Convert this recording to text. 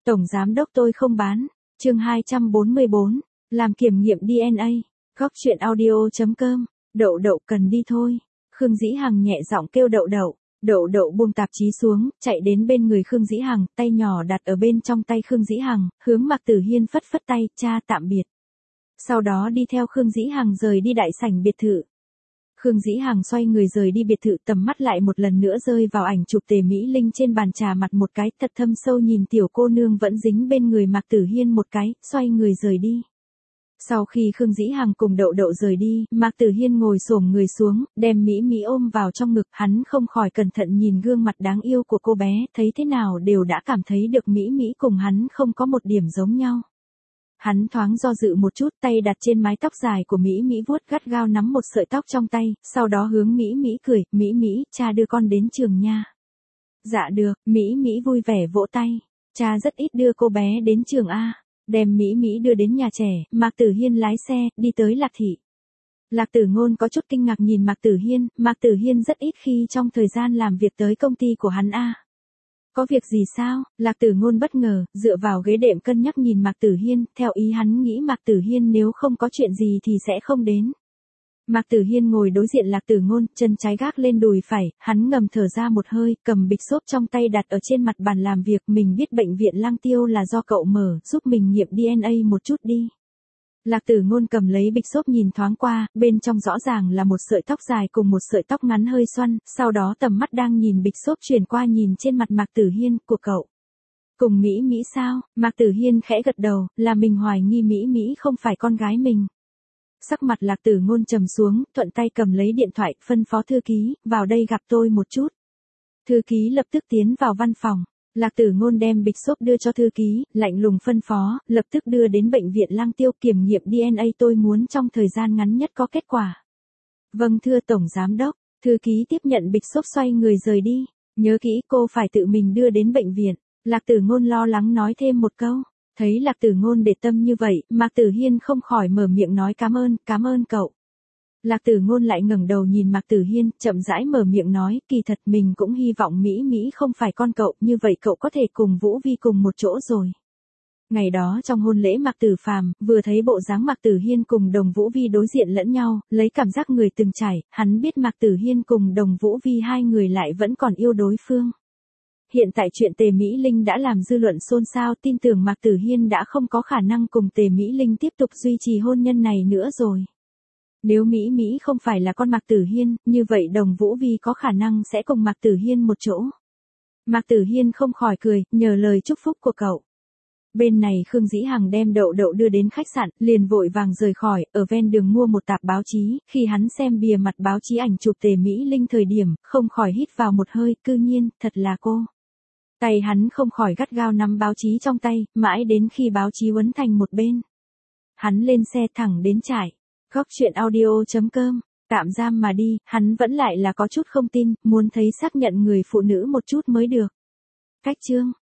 Tổng giám đốc tôi không bán. Chương 244, làm kiểm nghiệm DNA. Góc chuyện audio.com. Đậu đậu cần đi thôi. Khương Dĩ Hằng nhẹ giọng kêu đậu đậu. Đậu đậu buông tạp chí xuống, chạy đến bên người Khương Dĩ Hằng, tay nhỏ đặt ở bên trong tay Khương Dĩ Hằng, hướng Mạc Tử Hiên phất phất tay, cha tạm biệt. Sau đó đi theo Khương Dĩ Hằng rời đi đại sảnh biệt thự. Khương Dĩ Hằng xoay người rời đi biệt thự, tầm mắt lại một lần nữa rơi vào ảnh chụp Tề Mỹ Linh trên bàn trà mặt một cái, thật thâm sâu nhìn tiểu cô nương vẫn dính bên người Mạc Tử Hiên một cái, xoay người rời đi. Sau khi Khương Dĩ Hằng cùng đậu đậu rời đi, Mạc Tử Hiên ngồi xổm người xuống, đem Mỹ Mỹ ôm vào trong ngực, hắn không khỏi cẩn thận nhìn gương mặt đáng yêu của cô bé, thấy thế nào đều đã cảm thấy được Mỹ Mỹ cùng hắn không có một điểm giống nhau. Hắn thoáng do dự một chút, tay đặt trên mái tóc dài của Mỹ Mỹ vuốt gắt gao nắm một sợi tóc trong tay, sau đó hướng Mỹ Mỹ cười, Mỹ Mỹ, cha đưa con đến trường nha. Dạ được, Mỹ Mỹ vui vẻ vỗ tay, cha rất ít đưa cô bé đến trường a. Đem Mỹ Mỹ đưa đến nhà trẻ, Mạc Tử Hiên lái xe, đi tới Lạc Thị. Lạc Tử Ngôn có chút kinh ngạc nhìn Mạc Tử Hiên rất ít khi trong thời gian làm việc tới công ty của hắn a. Có việc gì sao? Lạc Tử Ngôn bất ngờ, dựa vào ghế đệm cân nhắc nhìn Mạc Tử Hiên, theo ý hắn nghĩ Mạc Tử Hiên nếu không có chuyện gì thì sẽ không đến. Mạc Tử Hiên ngồi đối diện Lạc Tử Ngôn, chân trái gác lên đùi phải, hắn ngầm thở ra một hơi, cầm bịch xốp trong tay đặt ở trên mặt bàn làm việc, mình biết bệnh viện Lăng Tiêu là do cậu mở, giúp mình nghiệm DNA một chút đi. Lạc Tử Ngôn cầm lấy bịch xốp nhìn thoáng qua, bên trong rõ ràng là một sợi tóc dài cùng một sợi tóc ngắn hơi xoăn, sau đó tầm mắt đang nhìn bịch xốp chuyển qua nhìn trên mặt Mạc Tử Hiên, của cậu. Cùng Mỹ Mỹ sao? Mạc Tử Hiên khẽ gật đầu, là mình hoài nghi Mỹ Mỹ không phải con gái mình. Sắc mặt Lạc Tử Ngôn trầm xuống, thuận tay cầm lấy điện thoại, phân phó thư ký, vào đây gặp tôi một chút. Thư ký lập tức tiến vào văn phòng. Lạc Tử Ngôn đem bịch xốp đưa cho thư ký, lạnh lùng phân phó, lập tức đưa đến bệnh viện Lăng Tiêu kiểm nghiệm DNA, tôi muốn trong thời gian ngắn nhất có kết quả. Vâng thưa Tổng Giám đốc. Thư ký tiếp nhận bịch xốp xoay người rời đi. Nhớ kỹ cô phải tự mình đưa đến bệnh viện. Lạc Tử Ngôn lo lắng nói thêm một câu. Thấy Lạc Tử Ngôn để tâm như vậy, Mạc Tử Hiên không khỏi mở miệng nói cảm ơn cậu. Lạc Tử Ngôn lại ngẩng đầu nhìn Mạc Tử Hiên, chậm rãi mở miệng nói, kỳ thật mình cũng hy vọng Mỹ Mỹ không phải con cậu, như vậy cậu có thể cùng Vũ Vi cùng một chỗ rồi. Ngày đó trong hôn lễ Mạc Tử Phàm, vừa thấy bộ dáng Mạc Tử Hiên cùng Đồng Vũ Vi đối diện lẫn nhau, lấy cảm giác người từng trải, hắn biết Mạc Tử Hiên cùng Đồng Vũ Vi hai người lại vẫn còn yêu đối phương. Hiện tại chuyện Tề Mỹ Linh đã làm dư luận xôn xao, tin tưởng Mạc Tử Hiên đã không có khả năng cùng Tề Mỹ Linh tiếp tục duy trì hôn nhân này nữa rồi. Nếu Mỹ Mỹ không phải là con Mạc Tử Hiên, như vậy Đồng Vũ Vi có khả năng sẽ cùng Mạc Tử Hiên một chỗ. Mạc Tử Hiên không khỏi cười, nhờ lời chúc phúc của cậu. Bên này Khương Dĩ Hằng đem đậu đậu đưa đến khách sạn, liền vội vàng rời khỏi, ở ven đường mua một tạp báo chí, khi hắn xem bìa mặt báo chí ảnh chụp Tề Mỹ Linh thời điểm, không khỏi hít vào một hơi, cư nhiên, thật là cô. Tay hắn không khỏi gắt gao nắm báo chí trong tay, mãi đến khi báo chí uốn thành một bên. Hắn lên xe thẳng đến trại. Góc chuyện audio.com. Tạm giam mà đi, hắn vẫn lại là có chút không tin, muốn thấy xác nhận người phụ nữ một chút mới được. Cách chương.